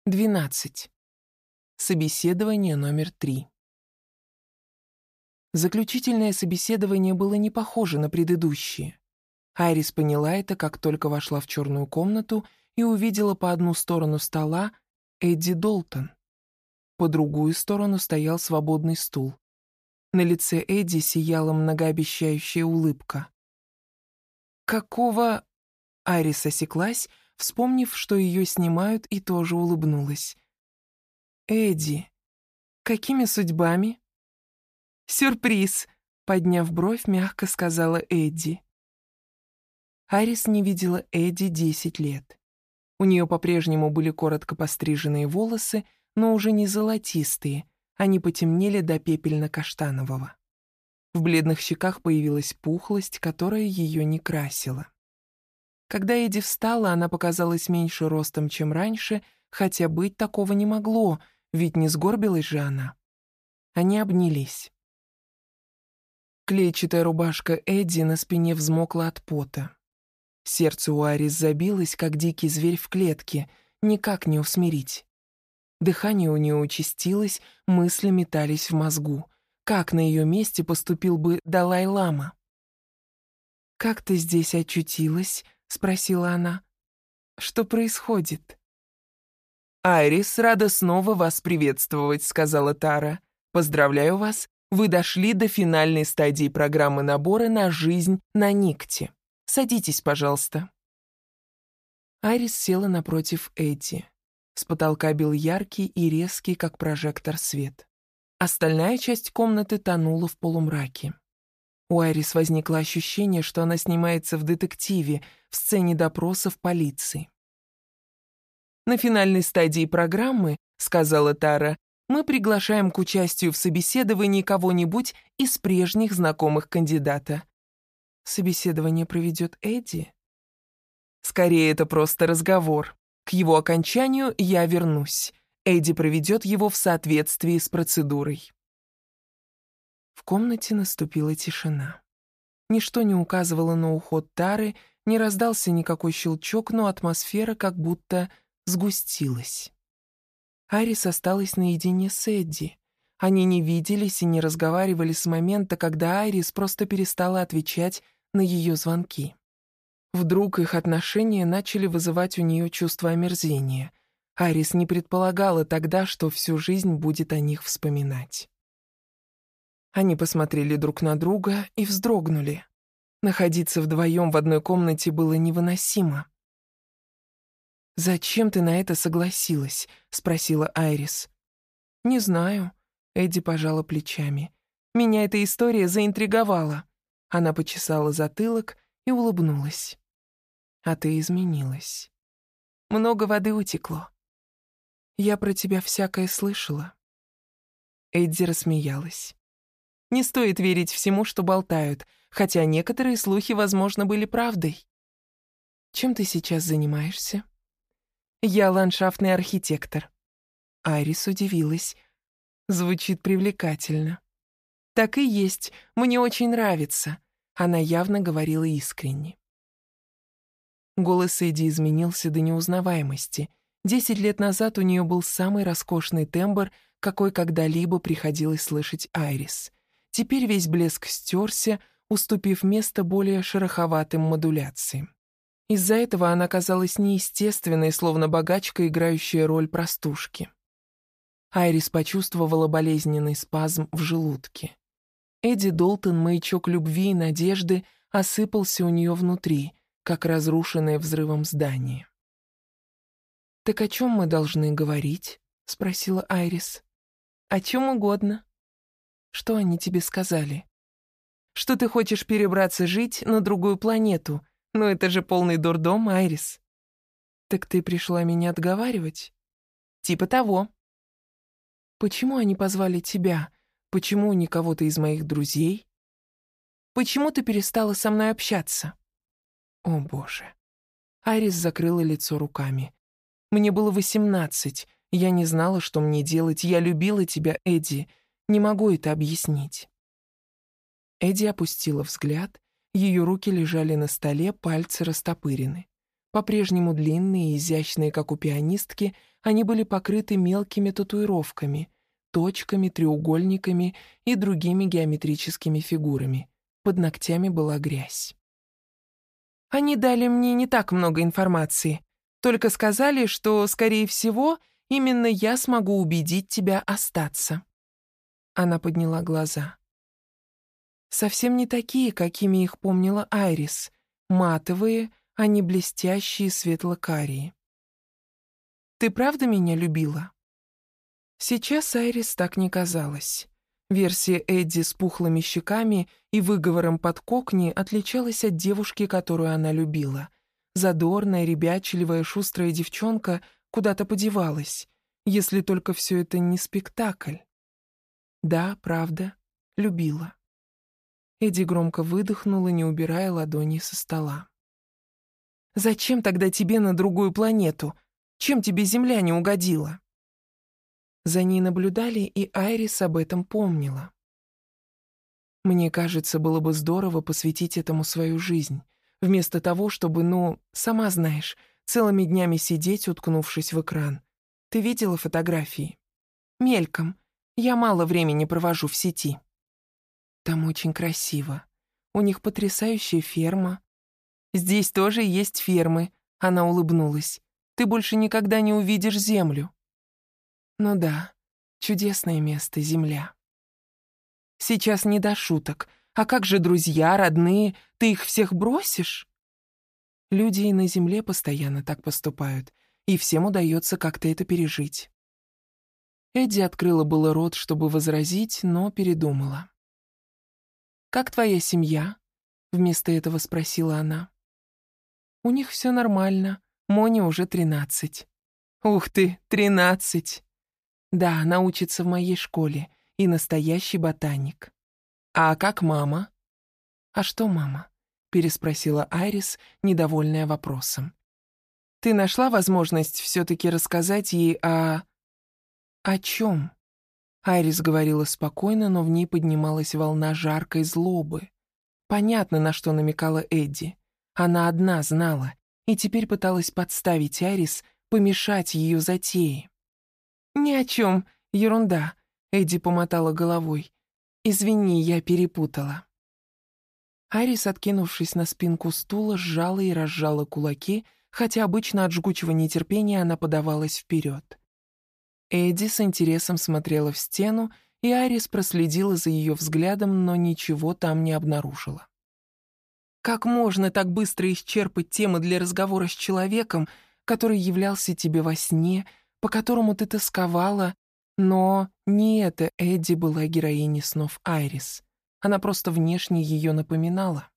12. Собеседование номер 3. Заключительное собеседование было не похоже на предыдущие. Айрис поняла это, как только вошла в черную комнату и увидела по одну сторону стола Эдди Долтон. По другую сторону стоял свободный стул. На лице Эдди сияла многообещающая улыбка. «Какого...» Айрис осеклась, вспомнив, что ее снимают, и тоже улыбнулась. «Эдди, какими судьбами?» «Сюрприз!» — подняв бровь, мягко сказала Эдди. Айрис не видела Эдди 10 лет. У нее по-прежнему были коротко постриженные волосы, но уже не золотистые, они потемнели до пепельно-каштанового. В бледных щеках появилась пухлость, которая ее не красила. Когда Эдди встала, она показалась меньше ростом, чем раньше, хотя быть такого не могло, ведь не сгорбилась же она. Они обнялись. Клетчатая рубашка Эдди на спине взмокла от пота. Сердце у Айрис забилось, как дикий зверь в клетке, никак не усмирить. Дыхание у нее участилось, мысли метались в мозгу. Как на ее месте поступил бы Далай-лама? «Как ты здесь очутилась?» — спросила она. «Что происходит?» «Айрис, рада снова вас приветствовать», — сказала Тара. «Поздравляю вас, вы дошли до финальной стадии программы набора на жизнь на Никте. Садитесь, пожалуйста». Айрис села напротив Эдди. С потолка бил яркий и резкий, как прожектор, свет. Остальная часть комнаты тонула в полумраке. У Айрис возникло ощущение, что она снимается в детективе, в сцене допроса в полиции. «На финальной стадии программы, — сказала Тара, — мы приглашаем к участию в собеседовании кого-нибудь из прежних знакомых кандидата». «Собеседование проведет Эдди?» «Скорее, это просто разговор. К его окончанию я вернусь. Эдди проведет его в соответствии с процедурой». В комнате наступила тишина. Ничто не указывало на уход Тары, не раздался никакой щелчок, но атмосфера как будто сгустилась. Айрис осталась наедине с Эдди. Они не виделись и не разговаривали с момента, когда Айрис просто перестала отвечать на ее звонки. Вдруг их отношения начали вызывать у нее чувство омерзения. Айрис не предполагала тогда, что всю жизнь будет о них вспоминать. Они посмотрели друг на друга и вздрогнули. Находиться вдвоем в одной комнате было невыносимо. «Зачем ты на это согласилась?» — спросила Айрис. «Не знаю», — Эдди пожала плечами. «Меня эта история заинтриговала». Она почесала затылок и улыбнулась. «А ты изменилась. Много воды утекло. Я про тебя всякое слышала». Эдди рассмеялась. «Не стоит верить всему, что болтают, хотя некоторые слухи, возможно, были правдой. Чем ты сейчас занимаешься?» «Я ландшафтный архитектор». Айрис удивилась. Звучит привлекательно. «Так и есть, мне очень нравится». Она явно говорила искренне. Голос Эдди изменился до неузнаваемости. 10 лет назад у нее был самый роскошный тембр, какой когда-либо приходилось слышать Айрис. Теперь весь блеск стерся, уступив место более шероховатым модуляциям. Из-за этого она казалась неестественной, словно богачка, играющая роль простушки. Айрис почувствовала болезненный спазм в желудке. Эдди Долтон, маячок любви и надежды, осыпался у нее внутри, как разрушенное взрывом здание. «Так о чем мы должны говорить?» — спросила Айрис. «О чем угодно». «Что они тебе сказали?» «Что ты хочешь перебраться жить на другую планету. Но это же полный дурдом, Айрис». «Так ты пришла меня отговаривать?» «Типа того». «Почему они позвали тебя? Почему не кого-то из моих друзей?» «Почему ты перестала со мной общаться?» «О, Боже». Айрис закрыла лицо руками. «Мне было 18. Я не знала, что мне делать. Я любила тебя, Эдди. Не могу это объяснить». Эдди опустила взгляд. Ее руки лежали на столе, пальцы растопырены. По-прежнему длинные и изящные, как у пианистки, они были покрыты мелкими татуировками, точками, треугольниками и другими геометрическими фигурами. Под ногтями была грязь. Они дали мне не так много информации, только сказали, что, скорее всего, именно я смогу убедить тебя остаться. Она подняла глаза. Совсем не такие, какими их помнила Айрис. Матовые, а не блестящие светло-карие. «Ты правда меня любила?» Сейчас Айрис так не казалась. Версия Эдди с пухлыми щеками и выговором под кокни отличалась от девушки, которую она любила. Задорная, ребячливая, шустрая девчонка куда-то подевалась, если только все это не спектакль. Да, правда, любила. Эдди громко выдохнула, не убирая ладони со стола. «Зачем тогда тебе на другую планету? Чем тебе Земля не угодила?» За ней наблюдали, и Айрис об этом помнила. «Мне кажется, было бы здорово посвятить этому свою жизнь, вместо того, чтобы, сама знаешь, целыми днями сидеть, уткнувшись в экран. Ты видела фотографии? Мельком. Я мало времени провожу в сети. Там очень красиво. У них потрясающая ферма. Здесь тоже есть фермы», — она улыбнулась. «Ты больше никогда не увидишь Землю». «Ну да, чудесное место, Земля». «Сейчас не до шуток. А как же друзья, родные? Ты их всех бросишь?» Люди и на Земле постоянно так поступают, и всем удается как-то это пережить. Эдди открыла было рот, чтобы возразить, но передумала. «Как твоя семья?» — вместо этого спросила она. «У них все нормально. Моне уже 13. «Ух ты, 13!» «Да, она учится в моей школе и настоящий ботаник». «А как мама?» «А что мама?» — переспросила Айрис, недовольная вопросом. «Ты нашла возможность все-таки рассказать ей о...» «О чем?» Айрис говорила спокойно, но в ней поднималась волна жаркой злобы. Понятно, на что намекала Эдди. Она одна знала, и теперь пыталась подставить Айрис, помешать ее затее. «Ни о чем, ерунда», — Эдди помотала головой. «Извини, я перепутала». Айрис, откинувшись на спинку стула, сжала и разжала кулаки, хотя обычно от жгучего нетерпения она подавалась вперед. Эдди с интересом смотрела в стену, и Айрис проследила за ее взглядом, но ничего там не обнаружила. «Как можно так быстро исчерпать темы для разговора с человеком, который являлся тебе во сне, по которому ты тосковала?» Но не эта Эдди была героиней снов Айрис. Она просто внешне ее напоминала.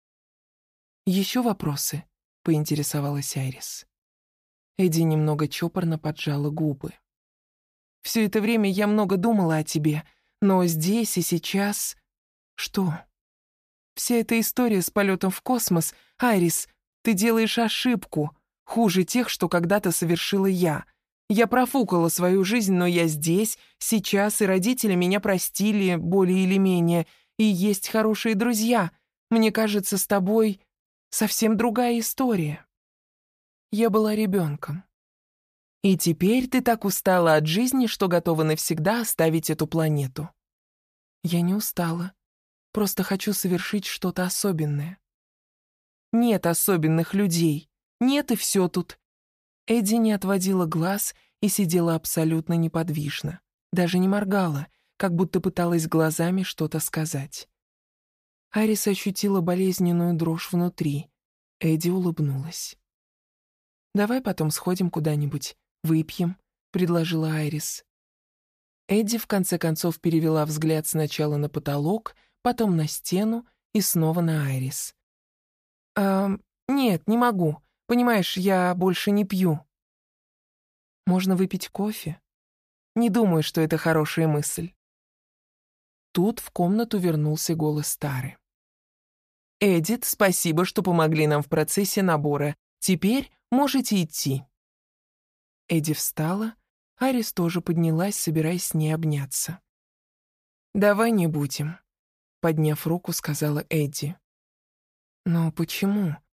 «Еще вопросы?» — поинтересовалась Айрис. Эдди немного чопорно поджала губы. «Все это время я много думала о тебе, но здесь и сейчас...» «Что?» «Вся эта история с полетом в космос, Айрис, ты делаешь ошибку, хуже тех, что когда-то совершила я. Я профукала свою жизнь, но я здесь, сейчас, и родители меня простили, более или менее, и есть хорошие друзья. Мне кажется, с тобой совсем другая история. Я была ребенком. И теперь ты так устала от жизни, что готова навсегда оставить эту планету». «Я не устала. Просто хочу совершить что-то особенное». «Нет особенных людей. Нет, и все тут». Эдди не отводила глаз и сидела абсолютно неподвижно. Даже не моргала, как будто пыталась глазами что-то сказать. Айрис ощутила болезненную дрожь внутри. Эдди улыбнулась. «Давай потом сходим куда-нибудь, выпьем», — предложила Айрис. Эдди в конце концов перевела взгляд сначала на потолок, потом на стену и снова на Айрис. Нет, не могу. Понимаешь, я больше не пью». «Можно выпить кофе?» «Не думаю, что это хорошая мысль». Тут в комнату вернулся голос Тары. «Эдит, спасибо, что помогли нам в процессе набора. Теперь можете идти». Эдди встала, Айрис тоже поднялась, собираясь с ней обняться. «Давай не будем», — подняв руку, сказала Эдди. «Но почему?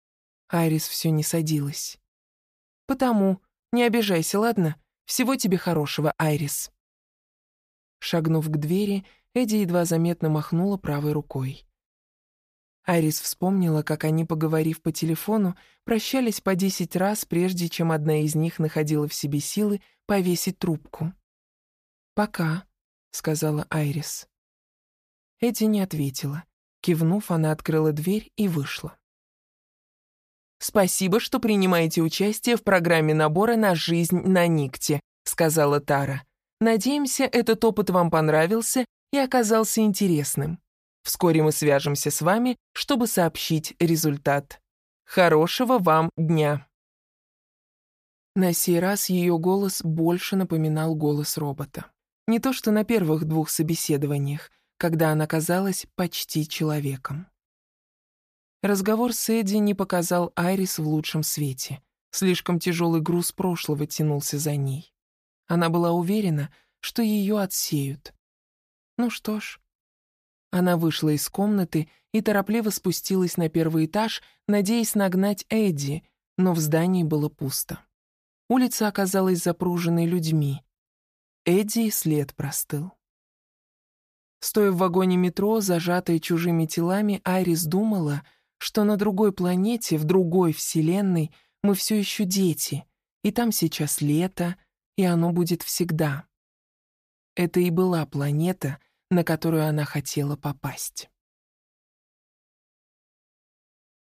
Айрис все не садилась. «Потому. Не обижайся, ладно? Всего тебе хорошего, Айрис». Шагнув к двери, Эдди едва заметно махнула правой рукой. Айрис вспомнила, как они, поговорив по телефону, прощались по 10 раз, прежде чем одна из них находила в себе силы повесить трубку. «Пока», — сказала Айрис. Эдди не ответила. Кивнув, она открыла дверь и вышла. «Спасибо, что принимаете участие в программе набора на жизнь на Никте», — сказала Тара. «Надеемся, этот опыт вам понравился и оказался интересным. Вскоре мы свяжемся с вами, чтобы сообщить результат. Хорошего вам дня». На сей раз ее голос больше напоминал голос робота. Не то что на первых 2 собеседованиях, когда она казалась почти человеком. Разговор с Эдди не показал Айрис в лучшем свете. Слишком тяжелый груз прошлого тянулся за ней. Она была уверена, что ее отсеют. Ну что ж. Она вышла из комнаты и торопливо спустилась на 1-й этаж, надеясь нагнать Эдди, но в здании было пусто. Улица оказалась запруженной людьми. Эдди и след простыл. Стоя в вагоне метро, зажатой чужими телами, Айрис думала, что на другой планете, в другой вселенной, мы все еще дети, и там сейчас лето, и оно будет всегда. Это и была планета, на которую она хотела попасть.